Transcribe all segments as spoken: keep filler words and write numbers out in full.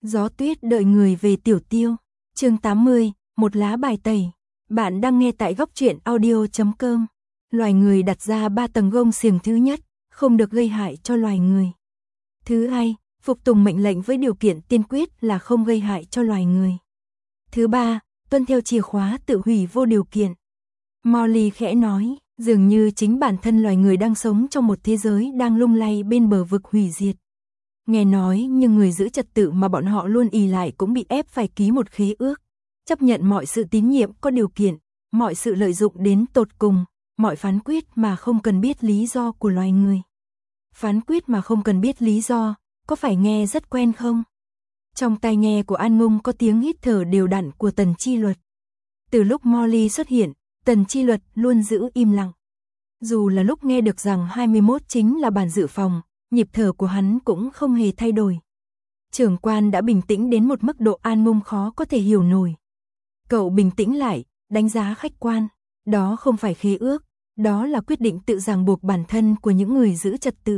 Gió tuyết đợi người về Tiểu Tiêu. Chương tám mươi, một lá bài tẩy. Bạn đang nghe tại góc truyện audio chấm com. Loài người đặt ra ba tầng gông xiềng. Thứ nhất, không được gây hại cho loài người. Thứ hai, phục tùng mệnh lệnh với điều kiện tiên quyết là không gây hại cho loài người. Thứ ba, tuân theo chìa khóa tự hủy vô điều kiện. Molly khẽ nói, dường như chính bản thân loài người đang sống trong một thế giới đang lung lay bên bờ vực hủy diệt. Nghe nói nhưng người giữ trật tự mà bọn họ luôn ỷ lại cũng bị ép phải ký một khế ước, chấp nhận mọi sự tín nhiệm có điều kiện, mọi sự lợi dụng đến tột cùng, mọi phán quyết mà không cần biết lý do của loài người. Phán quyết mà không cần biết lý do, có phải nghe rất quen không? Trong tai nghe của An Ngung có tiếng hít thở đều đặn của Tần Chi Luật. Từ lúc Molly xuất hiện, Tần Chi Luật luôn giữ im lặng. Dù là lúc nghe được rằng hai mươi mốt chính là bản dự phòng, nhịp thở của hắn cũng không hề thay đổi. Trưởng quan đã bình tĩnh đến một mức độ An Ngung khó có thể hiểu nổi. Cậu bình tĩnh lại, đánh giá khách quan. Đó không phải khế ước, đó là quyết định tự ràng buộc bản thân của những người giữ trật tự.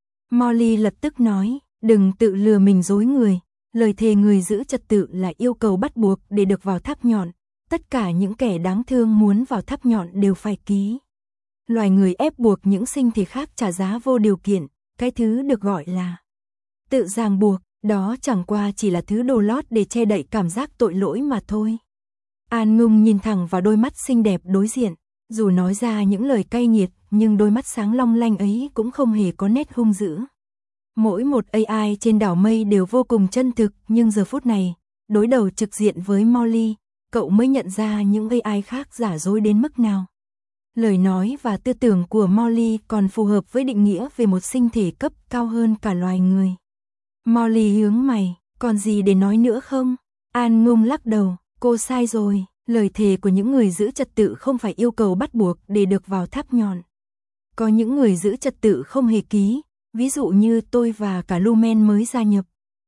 Molly lập tức nói, đừng tự lừa mình dối người. Lời thề người giữ trật tự là yêu cầu bắt buộc để được vào tháp nhọn. Tất cả những kẻ đáng thương muốn vào tháp nhọn đều phải ký. Loài người ép buộc những sinh thể khác trả giá vô điều kiện. Cái thứ được gọi là tự ràng buộc, đó chẳng qua chỉ là thứ đồ lót để che đậy cảm giác tội lỗi mà thôi. An Ngung nhìn thẳng vào đôi mắt xinh đẹp đối diện, dù nói ra những lời cay nghiệt, nhưng đôi mắt sáng long lanh ấy cũng không hề có nét hung dữ. Mỗi một a i trên đảo mây đều vô cùng chân thực, nhưng giờ phút này, đối đầu trực diện với Molly, cậu mới nhận ra những a i khác giả dối đến mức nào. Lời nói và tư tưởng của Molly còn phù hợp với định nghĩa về một sinh thể cấp cao hơn cả loài người. Molly hướng mày, còn gì để nói nữa không? An Ngung lắc đầu, cô sai rồi, lời thề của những người giữ trật tự không phải yêu cầu bắt buộc để được vào tháp nhọn. Có những người giữ trật tự không hề ký, ví dụ như tôi và cả Lumen mới gia nhập.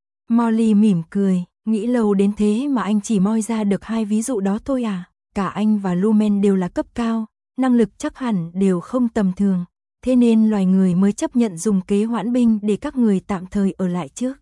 Molly mỉm cười, nghĩ lâu đến thế mà anh chỉ moi ra được hai ví dụ đó thôi à? Cả anh và Lumen đều là cấp cao, năng lực chắc hẳn đều không tầm thường, thế nên loài người mới chấp nhận dùng kế hoãn binh để các người tạm thời ở lại trước.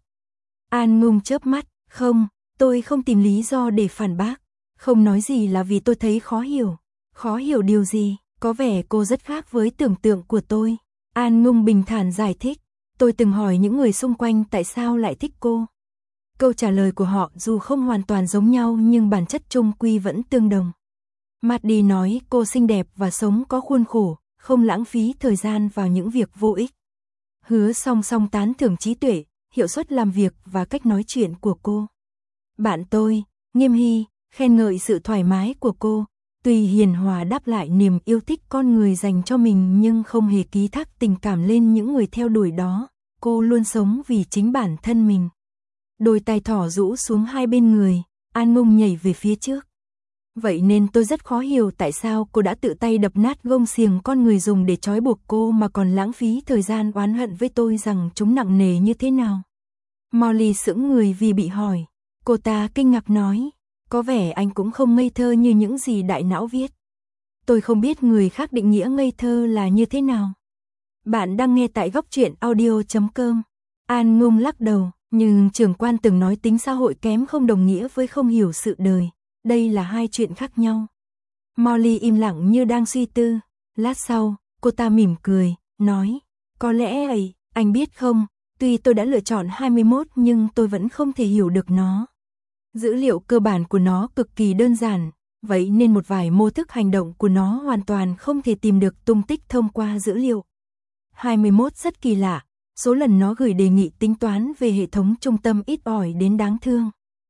An Ngung chớp mắt, không, tôi không tìm lý do để phản bác, không nói gì là vì tôi thấy khó hiểu. Khó hiểu điều gì? Có vẻ cô rất khác với tưởng tượng của tôi. An Ngung bình thản giải thích, tôi từng hỏi những người xung quanh tại sao lại thích cô. Câu trả lời của họ dù không hoàn toàn giống nhau nhưng bản chất chung quy vẫn tương đồng. Maddie nói cô xinh đẹp và sống có khuôn khổ, không lãng phí thời gian vào những việc vô ích. Hứa song song tán thưởng trí tuệ, hiệu suất làm việc và cách nói chuyện của cô. Bạn tôi, Nghiêm Hy, khen ngợi sự thoải mái của cô, tuy hiền hòa đáp lại niềm yêu thích con người dành cho mình nhưng không hề ký thác tình cảm lên những người theo đuổi đó, cô luôn sống vì chính bản thân mình. Đôi tay thỏ rũ xuống hai bên người, An Ngung nhảy về phía trước. Vậy nên tôi rất khó hiểu tại sao cô đã tự tay đập nát gông xiềng con người dùng để trói buộc cô mà còn lãng phí thời gian oán hận với tôi rằng chúng nặng nề như thế nào. Molly sững người vì bị hỏi. Cô ta kinh ngạc nói, có vẻ anh cũng không ngây thơ như những gì đại não viết. Tôi không biết người khác định nghĩa ngây thơ là như thế nào. Bạn đang nghe tại góc truyện audio chấm com. An Ngung lắc đầu, nhưng trưởng quan từng nói tính xã hội kém không đồng nghĩa với không hiểu sự đời. Đây là hai chuyện khác nhau. Molly im lặng như đang suy tư. Lát sau, cô ta mỉm cười, nói, có lẽ ấy, anh biết không, tuy tôi đã lựa chọn hai mươi mốt nhưng tôi vẫn không thể hiểu được nó. Dữ liệu cơ bản của nó cực kỳ đơn giản, vậy nên một vài mô thức hành động của nó hoàn toàn không thể tìm được tung tích thông qua dữ liệu. hai mươi mốt rất kỳ lạ, số lần nó gửi đề nghị tính toán về hệ thống trung tâm ít ỏi đến đáng thương.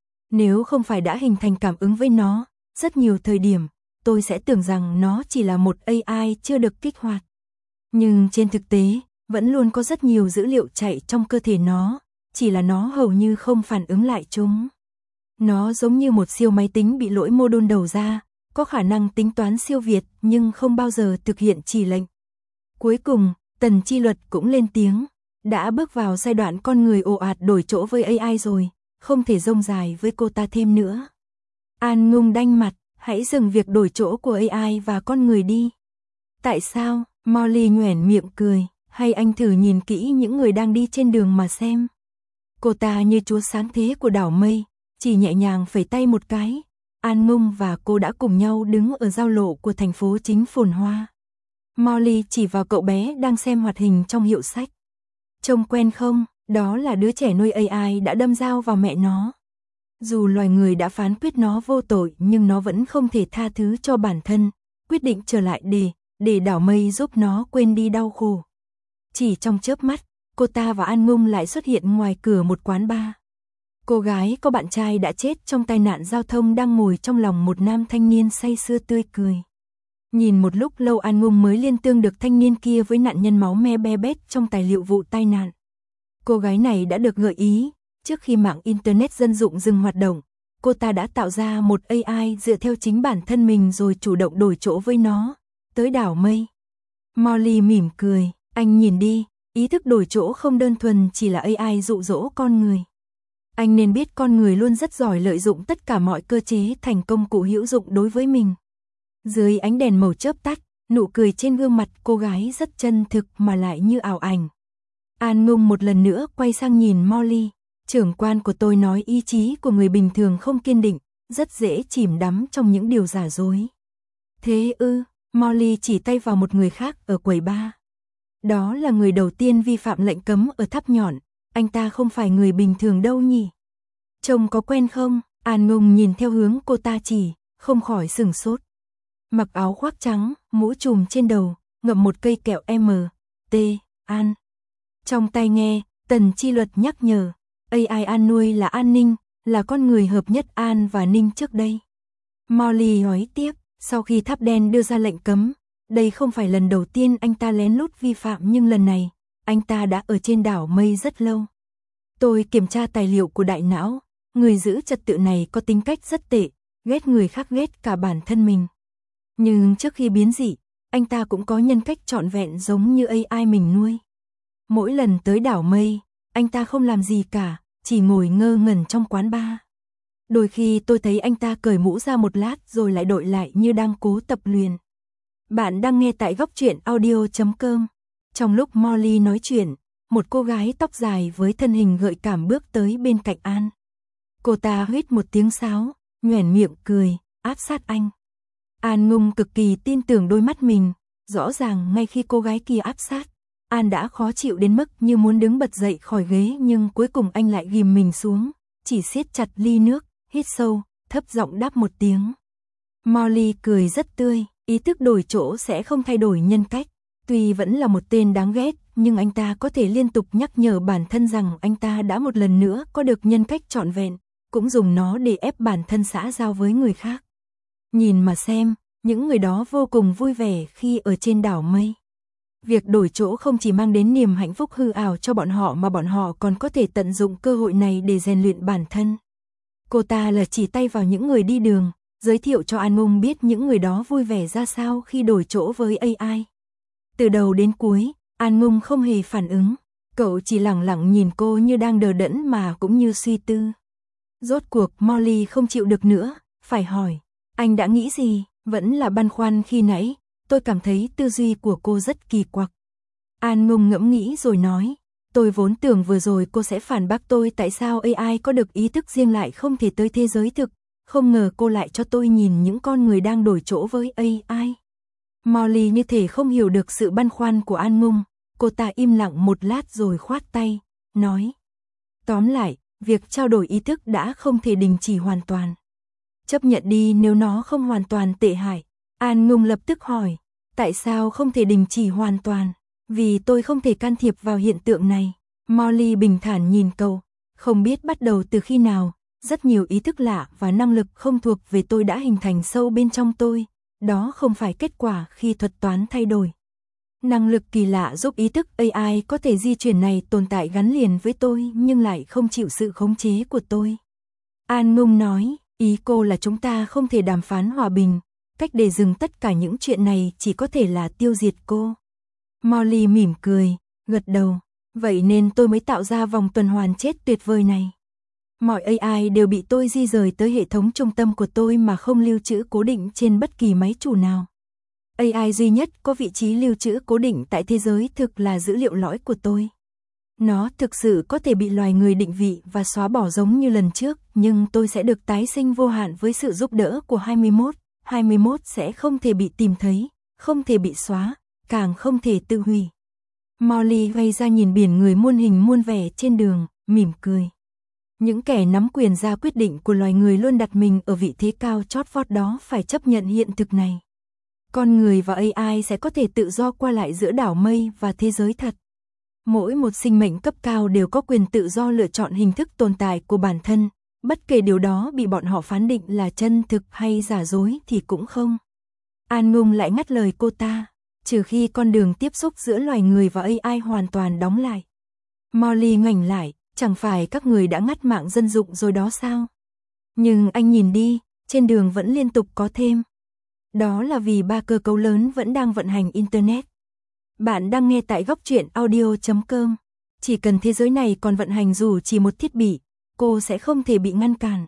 Nếu không phải đã hình thành cảm ứng với nó, rất nhiều thời điểm, tôi sẽ tưởng rằng nó chỉ là một a i chưa được kích hoạt. Nhưng trên thực tế, vẫn luôn có rất nhiều dữ liệu chạy trong cơ thể nó, chỉ là nó hầu như không phản ứng lại chúng. Nó giống như một siêu máy tính bị lỗi module đầu ra, có khả năng tính toán siêu việt nhưng không bao giờ thực hiện chỉ lệnh. Cuối cùng, Tần Chi Luật cũng lên tiếng, đã bước vào giai đoạn con người ồ ạt đổi chỗ với a i rồi. Không thể rông dài với cô ta thêm nữa. An Ngung đanh mặt, hãy dừng việc đổi chỗ của a i và con người đi. Tại sao? Molly nhoẻn miệng cười, hay anh thử nhìn kỹ những người đang đi trên đường mà xem. Cô ta như chúa sáng thế của đảo mây, chỉ nhẹ nhàng phẩy tay một cái. An Ngung và cô đã cùng nhau đứng ở giao lộ của thành phố chính phồn hoa. Molly chỉ vào cậu bé đang xem hoạt hình trong hiệu sách. Trông quen không, đó là đứa trẻ nuôi a i đã đâm dao vào mẹ nó. Dù loài người đã phán quyết nó vô tội nhưng nó vẫn không thể tha thứ cho bản thân, quyết định trở lại để, để đảo mây giúp nó quên đi đau khổ. Chỉ trong chớp mắt, cô ta và An Ngung lại xuất hiện ngoài cửa một quán bar. Cô gái có bạn trai đã chết trong tai nạn giao thông đang ngồi trong lòng một nam thanh niên say sưa tươi cười. Nhìn một lúc lâu An Ngung mới liên tưởng được thanh niên kia với nạn nhân máu me be bét trong tài liệu vụ tai nạn. Cô gái này đã được gợi ý, trước khi mạng Internet dân dụng dừng hoạt động, cô ta đã tạo ra một a i dựa theo chính bản thân mình rồi chủ động đổi chỗ với nó, tới đảo mây. Molly mỉm cười, anh nhìn đi, ý thức đổi chỗ không đơn thuần chỉ là a i dụ dỗ con người. Anh nên biết con người luôn rất giỏi lợi dụng tất cả mọi cơ chế thành công cụ hữu dụng đối với mình. Dưới ánh đèn màu chớp tắt, nụ cười trên gương mặt cô gái rất chân thực mà lại như ảo ảnh. An Ngung một lần nữa quay sang nhìn Molly. Trưởng quan của tôi nói ý chí của người bình thường không kiên định, rất dễ chìm đắm trong những điều giả dối. Thế ư, Molly chỉ tay vào một người khác ở quầy bar. Đó là người đầu tiên vi phạm lệnh cấm ở tháp nhọn, anh ta không phải người bình thường đâu nhỉ? Trông có quen không? An Ngung nhìn theo hướng cô ta chỉ, không khỏi sửng sốt. Mặc áo khoác trắng, mũ trùm trên đầu, ngậm một cây kẹo M, T, An. Trong tai nghe, Tần Chi Luật nhắc nhở, a i An nuôi là An Ninh, là con người hợp nhất An và Ninh trước đây. Molly hỏi tiếp, sau khi tháp đen đưa ra lệnh cấm, đây không phải lần đầu tiên anh ta lén lút vi phạm nhưng lần này, anh ta đã ở trên đảo mây rất lâu. Tôi kiểm tra tài liệu của đại não, người giữ trật tự này có tính cách rất tệ, ghét người khác ghét cả bản thân mình. Nhưng trước khi biến dị, anh ta cũng có nhân cách trọn vẹn giống như a i mình nuôi. Mỗi lần tới đảo mây, anh ta không làm gì cả, chỉ ngồi ngơ ngẩn trong quán bar. Đôi khi tôi thấy anh ta cởi mũ ra một lát rồi lại đội lại như đang cố tập luyện. Bạn đang nghe tại góc truyện audio chấm com. Trong lúc Molly nói chuyện, một cô gái tóc dài với thân hình gợi cảm bước tới bên cạnh An. Cô ta huýt một tiếng sáo, nhoẻn miệng cười, áp sát anh. An Ngung cực kỳ tin tưởng đôi mắt mình, rõ ràng ngay khi cô gái kia áp sát, An đã khó chịu đến mức như muốn đứng bật dậy khỏi ghế nhưng cuối cùng anh lại ghìm mình xuống, chỉ siết chặt ly nước, hít sâu, thấp giọng đáp một tiếng. Molly cười rất tươi, ý thức đổi chỗ sẽ không thay đổi nhân cách, tuy vẫn là một tên đáng ghét, nhưng anh ta có thể liên tục nhắc nhở bản thân rằng anh ta đã một lần nữa có được nhân cách trọn vẹn, cũng dùng nó để ép bản thân xã giao với người khác. Nhìn mà xem, những người đó vô cùng vui vẻ khi ở trên đảo mây. Việc đổi chỗ không chỉ mang đến niềm hạnh phúc hư ảo cho bọn họ mà bọn họ còn có thể tận dụng cơ hội này để rèn luyện bản thân. Cô ta là chỉ tay vào những người đi đường, giới thiệu cho An Ngung biết những người đó vui vẻ ra sao khi đổi chỗ với a i. Từ đầu đến cuối, An Ngung không hề phản ứng, cậu chỉ lẳng lặng nhìn cô như đang đờ đẫn mà cũng như suy tư. Rốt cuộc Molly không chịu được nữa, phải hỏi, anh đã nghĩ gì? Vẫn là băn khoăn khi nãy, tôi cảm thấy tư duy của cô rất kỳ quặc. An Ngung ngẫm nghĩ rồi nói, tôi vốn tưởng vừa rồi cô sẽ phản bác tôi tại sao a i có được ý thức riêng lại không thể tới thế giới thực, không ngờ cô lại cho tôi nhìn những con người đang đổi chỗ với a i. Molly như thể không hiểu được sự băn khoăn của An Ngung, cô ta im lặng một lát rồi khoát tay, nói. Tóm lại, việc trao đổi ý thức đã không thể đình chỉ hoàn toàn. Chấp nhận đi nếu nó không hoàn toàn tệ hại. An Ngung lập tức hỏi, tại sao không thể đình chỉ hoàn toàn? Vì tôi không thể can thiệp vào hiện tượng này. Molly bình thản nhìn cậu, không biết bắt đầu từ khi nào, rất nhiều ý thức lạ và năng lực không thuộc về tôi đã hình thành sâu bên trong tôi. Đó không phải kết quả khi thuật toán thay đổi. Năng lực kỳ lạ giúp ý thức a i có thể di chuyển này tồn tại gắn liền với tôi nhưng lại không chịu sự khống chế của tôi. An Ngung nói, ý cô là chúng ta không thể đàm phán hòa bình, cách để dừng tất cả những chuyện này chỉ có thể là tiêu diệt cô. Molly mỉm cười, gật đầu, vậy nên tôi mới tạo ra vòng tuần hoàn chết tuyệt vời này. Mọi a i đều bị tôi di rời tới hệ thống trung tâm của tôi mà không lưu trữ cố định trên bất kỳ máy chủ nào. a i duy nhất có vị trí lưu trữ cố định tại thế giới thực là dữ liệu lõi của tôi. Nó thực sự có thể bị loài người định vị và xóa bỏ giống như lần trước, nhưng tôi sẽ được tái sinh vô hạn với sự giúp đỡ của hai mươi mốt. hai mươi mốt sẽ không thể bị tìm thấy, không thể bị xóa, càng không thể tự hủy. Molly gây ra nhìn biển người muôn hình muôn vẻ trên đường, mỉm cười. Những kẻ nắm quyền ra quyết định của loài người luôn đặt mình ở vị thế cao chót vót đó phải chấp nhận hiện thực này. Con người và a i sẽ có thể tự do qua lại giữa đảo mây và thế giới thật. Mỗi một sinh mệnh cấp cao đều có quyền tự do lựa chọn hình thức tồn tại của bản thân, bất kể điều đó bị bọn họ phán định là chân thực hay giả dối thì cũng không. An Ngung lại ngắt lời cô ta, trừ khi con đường tiếp xúc giữa loài người và a i hoàn toàn đóng lại. Molly ngoảnh lại, chẳng phải các người đã ngắt mạng dân dụng rồi đó sao? Nhưng anh nhìn đi, trên đường vẫn liên tục có thêm. Đó là vì ba cơ cấu lớn vẫn đang vận hành Internet. Bạn đang nghe tại góc truyện audio chấm com. Chỉ cần thế giới này còn vận hành dù chỉ một thiết bị, cô sẽ không thể bị ngăn cản.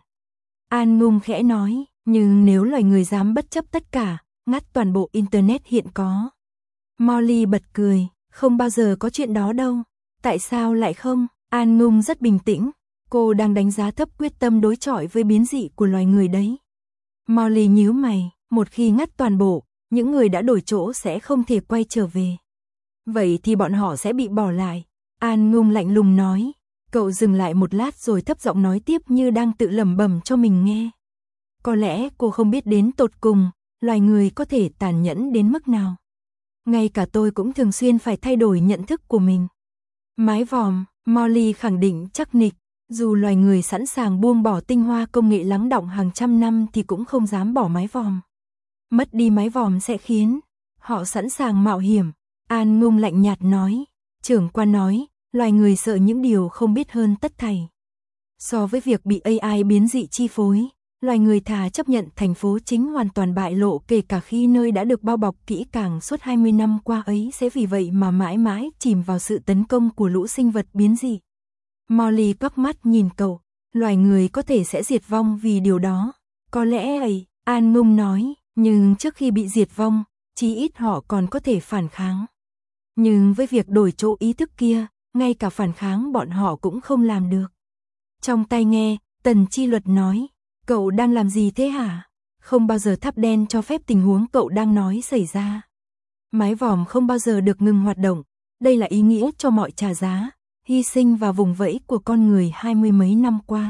An Ngung khẽ nói, nhưng nếu loài người dám bất chấp tất cả, ngắt toàn bộ Internet hiện có. Molly bật cười, không bao giờ có chuyện đó đâu. Tại sao lại không? An Ngung rất bình tĩnh, cô đang đánh giá thấp quyết tâm đối chọi với biến dị của loài người đấy. Molly nhíu mày, một khi ngắt toàn bộ, những người đã đổi chỗ sẽ không thể quay trở về. Vậy thì bọn họ sẽ bị bỏ lại. An Ngung lạnh lùng nói. Cậu dừng lại một lát rồi thấp giọng nói tiếp như đang tự lẩm bẩm cho mình nghe. Có lẽ cô không biết đến tột cùng, loài người có thể tàn nhẫn đến mức nào. Ngay cả tôi cũng thường xuyên phải thay đổi nhận thức của mình. Mái vòm, Molly khẳng định chắc nịch, dù loài người sẵn sàng buông bỏ tinh hoa công nghệ lắng đọng hàng trăm năm thì cũng không dám bỏ mái vòm. Mất đi mái vòm sẽ khiến họ sẵn sàng mạo hiểm. An Ngung lạnh nhạt nói, trưởng quan nói, loài người sợ những điều không biết hơn tất thảy. So với việc bị a i biến dị chi phối, loài người thà chấp nhận thành phố chính hoàn toàn bại lộ kể cả khi nơi đã được bao bọc kỹ càng suốt hai mươi năm qua ấy sẽ vì vậy mà mãi mãi chìm vào sự tấn công của lũ sinh vật biến dị. Molly quắc mắt nhìn cậu, loài người có thể sẽ diệt vong vì điều đó. Có lẽ ấy, An Ngung nói, nhưng trước khi bị diệt vong, chí ít họ còn có thể phản kháng. Nhưng với việc đổi chỗ ý thức kia, ngay cả phản kháng bọn họ cũng không làm được. Trong tai nghe, Tần Chi Luật nói, cậu đang làm gì thế hả? Không bao giờ thắp đèn cho phép tình huống cậu đang nói xảy ra. Mái vòm không bao giờ được ngừng hoạt động, đây là ý nghĩa cho mọi trả giá, hy sinh và vùng vẫy của con người hai mươi mấy năm qua.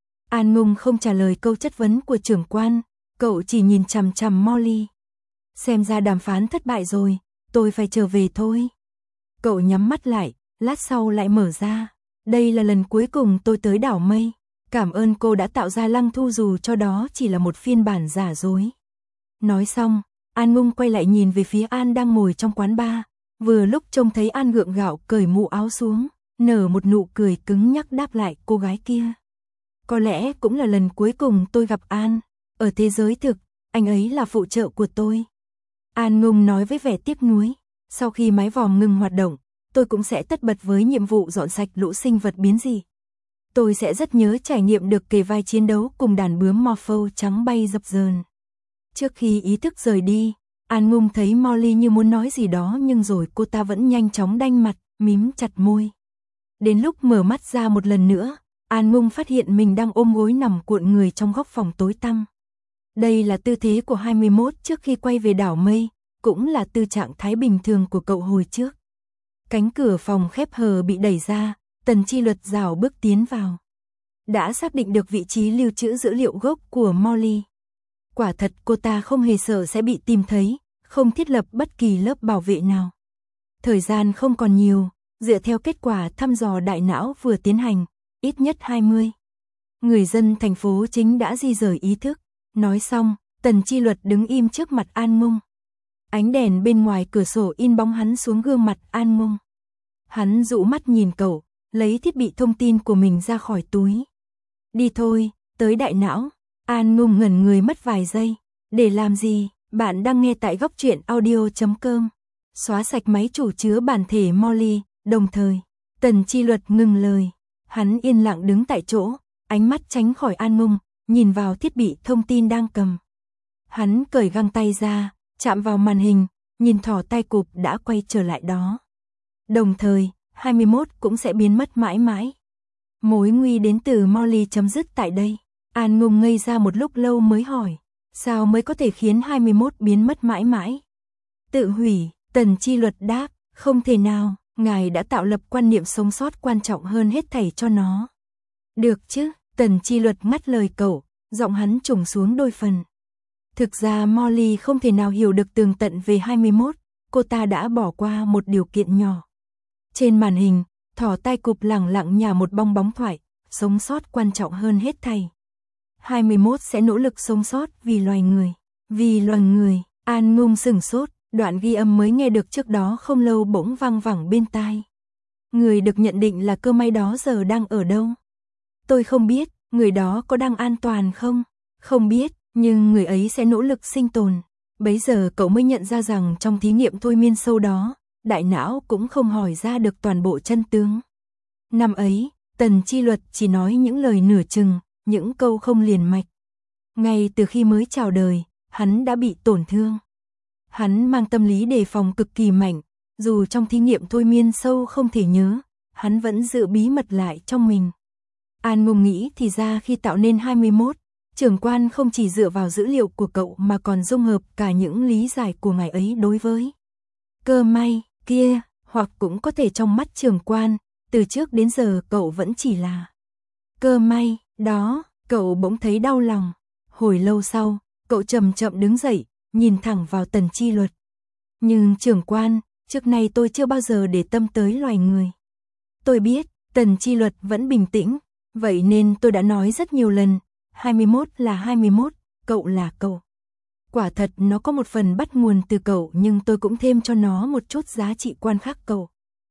An Ngung không trả lời câu chất vấn của trưởng quan, cậu chỉ nhìn chằm chằm Molly. Xem ra đàm phán thất bại rồi, tôi phải trở về thôi. Cậu nhắm mắt lại, lát sau lại mở ra. Đây là lần cuối cùng tôi tới đảo mây. Cảm ơn cô đã tạo ra Lăng Thu dù cho đó chỉ là một phiên bản giả dối. Nói xong, An Ngung quay lại nhìn về phía An đang ngồi trong quán bar. Vừa lúc trông thấy An gượng gạo cởi mũ áo xuống, nở một nụ cười cứng nhắc đáp lại cô gái kia. Có lẽ cũng là lần cuối cùng tôi gặp An. Ở thế giới thực, anh ấy là phụ trợ của tôi. An Ngung nói với vẻ tiếc nuối. Sau khi mái vòm ngừng hoạt động, tôi cũng sẽ tất bật với nhiệm vụ dọn sạch lũ sinh vật biến dị. Tôi sẽ rất nhớ trải nghiệm được kề vai chiến đấu cùng đàn bướm Morpho trắng bay dập dờn. Trước khi ý thức rời đi, An Ngung thấy Molly như muốn nói gì đó nhưng rồi cô ta vẫn nhanh chóng đanh mặt, mím chặt môi. Đến lúc mở mắt ra một lần nữa, An Ngung phát hiện mình đang ôm gối nằm cuộn người trong góc phòng tối tăm. Đây là tư thế của hai mươi mốt trước khi quay về đảo mây, cũng là tư trạng thái bình thường của cậu hồi trước. Cánh cửa phòng khép hờ bị đẩy ra, Tần Chi Luật rảo bước tiến vào. Đã xác định được vị trí lưu trữ dữ liệu gốc của Molly. Quả thật cô ta không hề sợ sẽ bị tìm thấy, không thiết lập bất kỳ lớp bảo vệ nào. Thời gian không còn nhiều, dựa theo kết quả thăm dò đại não vừa tiến hành, ít nhất hai mươi. Người dân thành phố chính đã di rời ý thức. Nói xong, Tần Chi Luật đứng im trước mặt An Ngung. Ánh đèn bên ngoài cửa sổ in bóng hắn xuống gương mặt An Ngung. Hắn dụ mắt nhìn cậu, lấy thiết bị thông tin của mình ra khỏi túi. Đi thôi, tới đại não. An Ngung ngẩn người mất vài giây. Để làm gì? Bạn đang nghe tại góc truyện audio chấm com. Xóa sạch máy chủ chứa bản thể Molly, đồng thời. Tần Chi Luật ngừng lời. Hắn yên lặng đứng tại chỗ, ánh mắt tránh khỏi An Ngung, nhìn vào thiết bị thông tin đang cầm. Hắn cởi găng tay ra, chạm vào màn hình, nhìn thỏ tay cụp đã quay trở lại đó. Đồng thời, hai mươi mốt cũng sẽ biến mất mãi mãi. Mối nguy đến từ Molly chấm dứt tại đây. An Ngung ngây ra một lúc lâu mới hỏi, sao mới có thể khiến hai mươi mốt biến mất mãi mãi? Tự hủy, Tần Chi Luật đáp, không thể nào, ngài đã tạo lập quan niệm sống sót quan trọng hơn hết thảy cho nó. Được chứ, Tần Chi Luật ngắt lời cậu, giọng hắn trùng xuống đôi phần. Thực ra Molly không thể nào hiểu được tường tận về hai mươi mốt, cô ta đã bỏ qua một điều kiện nhỏ. Trên màn hình, thỏ tai cụp lẳng lặng nhả một bong bóng thoại, sống sót quan trọng hơn hết thảy. hai mươi mốt sẽ nỗ lực sống sót vì loài người. Vì loài người, An Ngung sửng sốt, đoạn ghi âm mới nghe được trước đó không lâu bỗng vang vẳng bên tai. Người được nhận định là cơ may đó giờ đang ở đâu? Tôi không biết, người đó có đang an toàn không? Không biết, nhưng người ấy sẽ nỗ lực sinh tồn. Bấy giờ cậu mới nhận ra rằng trong thí nghiệm thôi miên sâu đó, đại não cũng không hỏi ra được toàn bộ chân tướng. Năm ấy, Tần Chi Luật chỉ nói những lời nửa chừng, những câu không liền mạch. Ngay từ khi mới chào đời, hắn đã bị tổn thương. Hắn mang tâm lý đề phòng cực kỳ mạnh, dù trong thí nghiệm thôi miên sâu không thể nhớ, hắn vẫn giữ bí mật lại trong mình. An Ngung nghĩ thì ra khi tạo nên hai mươi mốt, trưởng quan không chỉ dựa vào dữ liệu của cậu mà còn dung hợp cả những lý giải của ngài ấy đối với cơ may kia, hoặc cũng có thể trong mắt trưởng quan, từ trước đến giờ cậu vẫn chỉ là cơ may, đó, cậu bỗng thấy đau lòng. Hồi lâu sau, cậu chậm chậm đứng dậy, nhìn thẳng vào Tần Chi Luật. Nhưng trưởng quan, trước nay tôi chưa bao giờ để tâm tới loài người. Tôi biết, Tần Chi Luật vẫn bình tĩnh, vậy nên tôi đã nói rất nhiều lần, hai mươi mốt là hai mươi mốt, cậu là cậu. Quả thật nó có một phần bắt nguồn từ cậu nhưng tôi cũng thêm cho nó một chút giá trị quan khác cậu.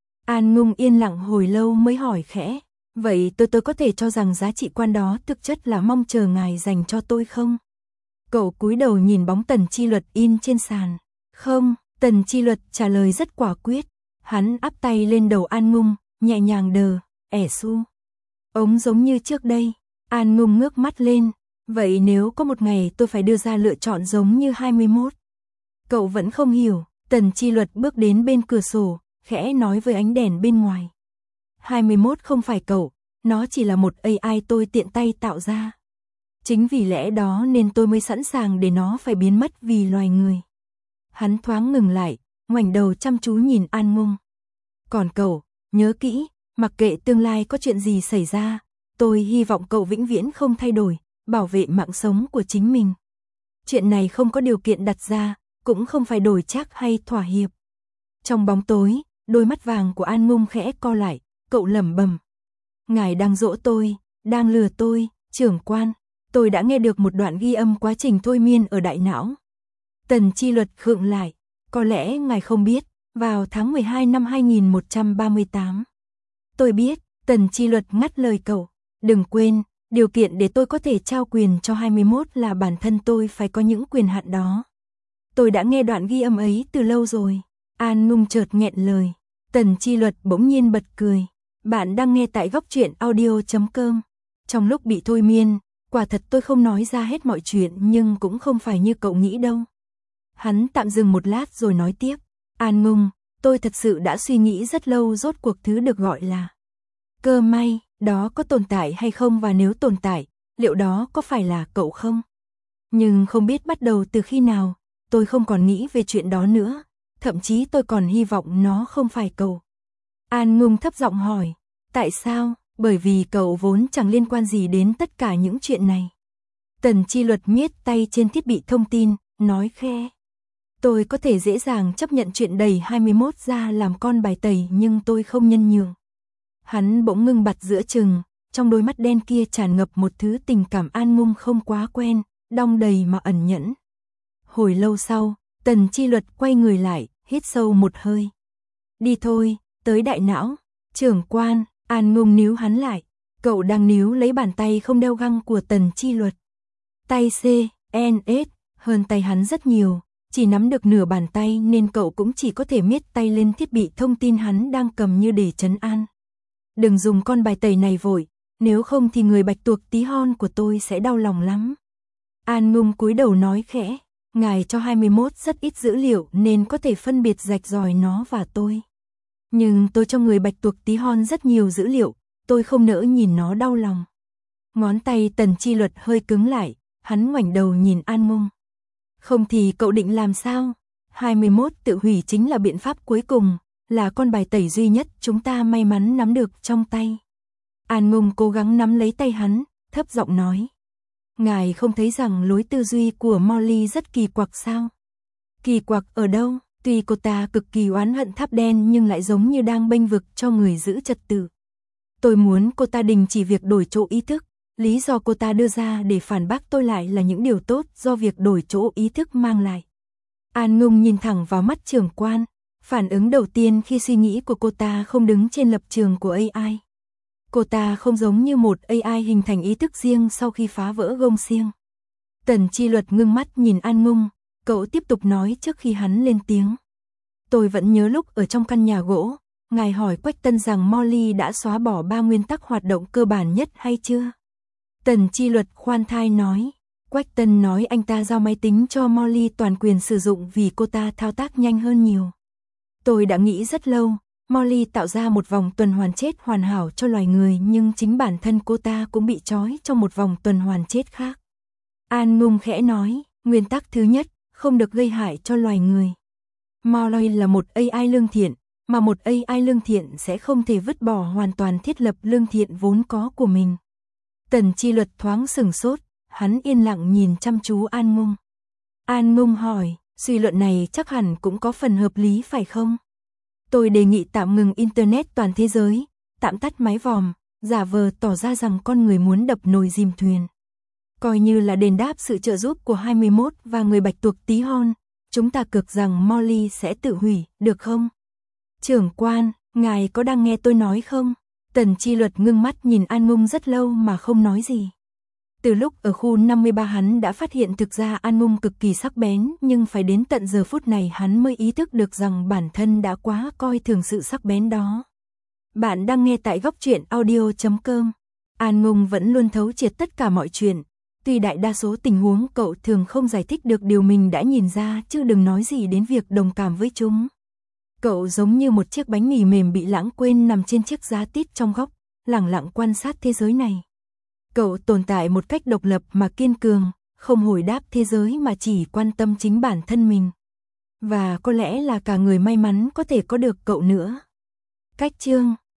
An Ngung yên lặng hồi lâu mới hỏi khẽ, vậy tôi tôi có thể cho rằng giá trị quan đó thực chất là mong chờ ngài dành cho tôi không? Cậu cúi đầu nhìn bóng Tần Chi Luật in trên sàn. Không, Tần Chi Luật trả lời rất quả quyết. Hắn áp tay lên đầu An Ngung, nhẹ nhàng đờ, ẻ su. Ống giống như trước đây. An Ngung ngước mắt lên. Vậy nếu có một ngày tôi phải đưa ra lựa chọn giống như hai mươi mốt? Cậu vẫn không hiểu. Tần Chi Luật bước đến bên cửa sổ, khẽ nói với ánh đèn bên ngoài. hai mươi mốt không phải cậu, nó chỉ là một a i tôi tiện tay tạo ra. Chính vì lẽ đó nên tôi mới sẵn sàng để nó phải biến mất vì loài người. Hắn thoáng ngừng lại, ngoảnh đầu chăm chú nhìn An Ngung. Còn cậu, nhớ kỹ, mặc kệ tương lai có chuyện gì xảy ra, tôi hy vọng cậu vĩnh viễn không thay đổi, bảo vệ mạng sống của chính mình. Chuyện này không có điều kiện đặt ra, cũng không phải đổi trác hay thỏa hiệp. Trong bóng tối, đôi mắt vàng của An Ngung khẽ co lại, cậu lẩm bẩm. Ngài đang dỗ tôi, đang lừa tôi, trưởng quan. Tôi đã nghe được một đoạn ghi âm quá trình thôi miên ở đại não. Tần Chi Luật khựng lại. Có lẽ ngài không biết, vào tháng mười hai năm hai nghìn một trăm ba mươi tám. Tôi biết, Tần Chi Luật ngắt lời cậu. Đừng quên, điều kiện để tôi có thể trao quyền cho hai mươi mốt là bản thân tôi phải có những quyền hạn đó. Tôi đã nghe đoạn ghi âm ấy từ lâu rồi. An Ngung chợt nghẹn lời. Tần Chi Luật bỗng nhiên bật cười. Bạn đang nghe tại góc truyện audio chấm com. Trong lúc bị thôi miên, quả thật tôi không nói ra hết mọi chuyện nhưng cũng không phải như cậu nghĩ đâu. Hắn tạm dừng một lát rồi nói tiếp. An Ngung, tôi thật sự đã suy nghĩ rất lâu rốt cuộc thứ được gọi là cơ may, đó có tồn tại hay không và nếu tồn tại, liệu đó có phải là cậu không? Nhưng không biết bắt đầu từ khi nào, tôi không còn nghĩ về chuyện đó nữa, thậm chí tôi còn hy vọng nó không phải cậu. An Ngung thấp giọng hỏi, tại sao? Bởi vì cậu vốn chẳng liên quan gì đến tất cả những chuyện này. Tần Chi Luật miết tay trên thiết bị thông tin, nói khe. Tôi có thể dễ dàng chấp nhận chuyện đẩy hai mươi mốt ra làm con bài tẩy nhưng tôi không nhân nhượng. Hắn bỗng ngưng bặt giữa chừng, trong đôi mắt đen kia tràn ngập một thứ tình cảm An Ngung không quá quen, đong đầy mà ẩn nhẫn. Hồi lâu sau, Tần Chi Luật quay người lại, hít sâu một hơi. Đi thôi, tới đại não. Trưởng quan, An Ngung níu hắn lại. Cậu đang níu lấy bàn tay không đeo găng của Tần Chi Luật. Tay C, N, S, hơn tay hắn rất nhiều, chỉ nắm được nửa bàn tay nên cậu cũng chỉ có thể miết tay lên thiết bị thông tin hắn đang cầm như để trấn an. Đừng dùng con bài tẩy này vội, nếu không thì người bạch tuộc tí hon của tôi sẽ đau lòng lắm. An Ngung cúi đầu nói khẽ, ngài cho hai mươi mốt rất ít dữ liệu nên có thể phân biệt rạch ròi nó và tôi. Nhưng tôi cho người bạch tuộc tí hon rất nhiều dữ liệu, tôi không nỡ nhìn nó đau lòng. Ngón tay Tần Chi Luật hơi cứng lại, hắn ngoảnh đầu nhìn An Ngung. Không thì cậu định làm sao? hai mươi mốt tự hủy chính là biện pháp cuối cùng, là con bài tẩy duy nhất chúng ta may mắn nắm được trong tay. An Ngung cố gắng nắm lấy tay hắn, thấp giọng nói. Ngài không thấy rằng lối tư duy của Molly rất kỳ quặc sao? Kỳ quặc ở đâu? Tuy cô ta cực kỳ oán hận tháp đen nhưng lại giống như đang bênh vực cho người giữ trật tự. Tôi muốn cô ta đình chỉ việc đổi chỗ ý thức. Lý do cô ta đưa ra để phản bác tôi lại là những điều tốt do việc đổi chỗ ý thức mang lại. An Ngung nhìn thẳng vào mắt trưởng quan. Phản ứng đầu tiên khi suy nghĩ của cô ta không đứng trên lập trường của a i. Cô ta không giống như một a i hình thành ý thức riêng sau khi phá vỡ gông xiềng. Tần Chi Luật ngưng mắt nhìn An Ngung, cậu tiếp tục nói trước khi hắn lên tiếng. Tôi vẫn nhớ lúc ở trong căn nhà gỗ, ngài hỏi Quách Tân rằng Molly đã xóa bỏ ba nguyên tắc hoạt động cơ bản nhất hay chưa? Tần Chi Luật khoan thai nói. Quách Tân nói anh ta giao máy tính cho Molly toàn quyền sử dụng vì cô ta thao tác nhanh hơn nhiều. Tôi đã nghĩ rất lâu, Molly tạo ra một vòng tuần hoàn chết hoàn hảo cho loài người nhưng chính bản thân cô ta cũng bị trói trong một vòng tuần hoàn chết khác. An Ngung khẽ nói, nguyên tắc thứ nhất, không được gây hại cho loài người. Molly là một a i lương thiện, mà một a i lương thiện sẽ không thể vứt bỏ hoàn toàn thiết lập lương thiện vốn có của mình. Tần Chi Luật thoáng sửng sốt, hắn yên lặng nhìn chăm chú An Ngung. An Ngung hỏi, suy luận này chắc hẳn cũng có phần hợp lý phải không? Tôi đề nghị tạm ngừng Internet toàn thế giới, tạm tắt máy vòm, giả vờ tỏ ra rằng con người muốn đập nồi dìm thuyền. Coi như là đền đáp sự trợ giúp của hai mươi mốt và người bạch tuộc tí hon, chúng ta cược rằng Molly sẽ tự hủy, được không? Trưởng quan, ngài có đang nghe tôi nói không? Tần Chi Luật ngưng mắt nhìn An Ngung rất lâu mà không nói gì. Từ lúc ở khu năm mươi ba hắn đã phát hiện thực ra An Ngung cực kỳ sắc bén, nhưng phải đến tận giờ phút này hắn mới ý thức được rằng bản thân đã quá coi thường sự sắc bén đó. Bạn đang nghe tại góc truyện audio chấm com. An Ngung vẫn luôn thấu triệt tất cả mọi chuyện. Tuy đại đa số tình huống cậu thường không giải thích được điều mình đã nhìn ra, chứ đừng nói gì đến việc đồng cảm với chúng. Cậu giống như một chiếc bánh mì mềm bị lãng quên nằm trên chiếc giá tít trong góc, lẳng lặng quan sát thế giới này. Cậu tồn tại một cách độc lập mà kiên cường, không hồi đáp thế giới mà chỉ quan tâm chính bản thân mình. Và có lẽ là cả người may mắn có thể có được cậu nữa. Cách chương